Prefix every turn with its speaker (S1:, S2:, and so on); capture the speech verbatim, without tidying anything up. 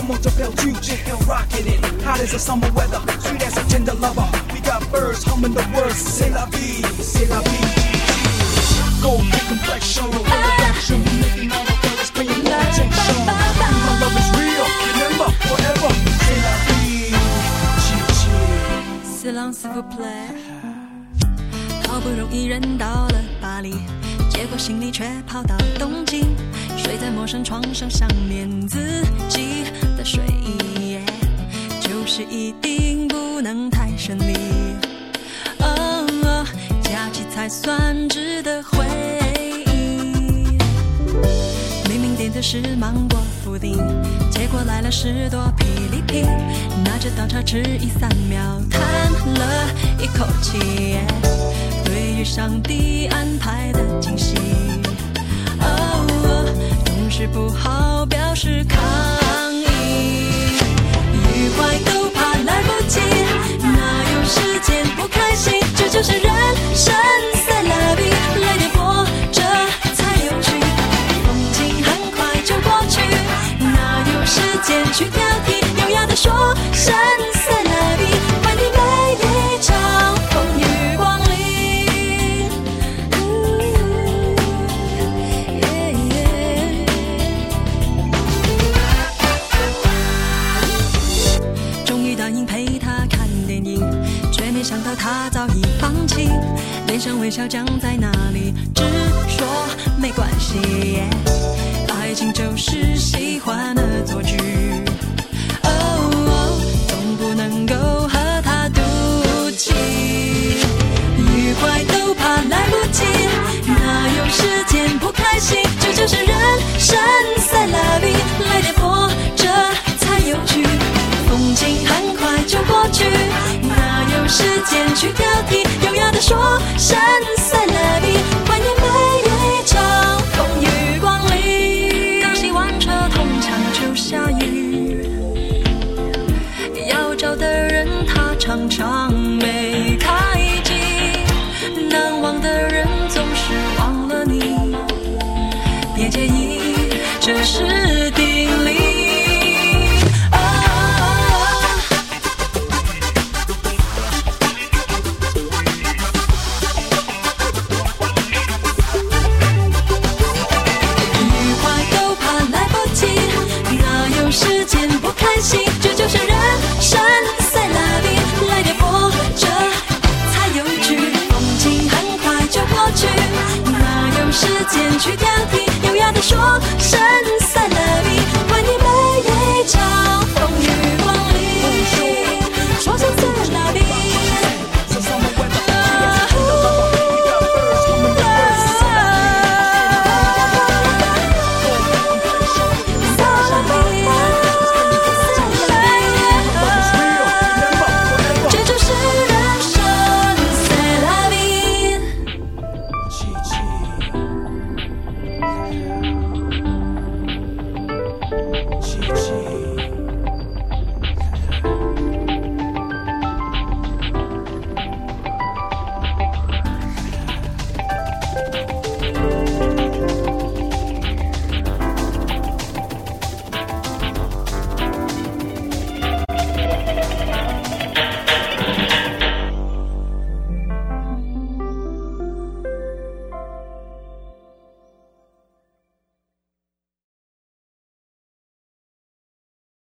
S1: 梦中飘去 J L rocking it Hot as a summer weather Sweet as a tender lover We got birds humming the words C'est la vie, c'est la vie Gold complexion Perfection Making all the fellas paying no attention My love is real Remember forever C'est la vie
S2: Silence s'il vous plaît好不容易人到了巴黎结果行李却跑到东京睡在陌生床上想念自己的睡意就是一定不能太顺利哦哦假期才算值得回忆明明点的是芒果布丁结果来了士多霹雳皮拿着刀叉吃一三秒叹了一口气对于上帝安排的惊喜哦总是不好表示抗议愉快都怕来不及哪有时间不开心这就是人生 C'est la vie 来点波折才有趣风景很快就过去哪有时间去挑剔优雅地说声 C'est la vie 怀念每一场风雨光临没想到他早已放弃脸上微笑僵在那里只说没关系爱情就是喜欢的错觉哦哦总不能够和他赌气愉快都怕来不及哪有时间不开心这就是人生 C'est la vie 来点波折才有趣风景很快就过去哪有时间去挑剔优雅地说声 C'est la vie 怀念每一场风雨光临刚洗完车通常就下雨要找的人他常常没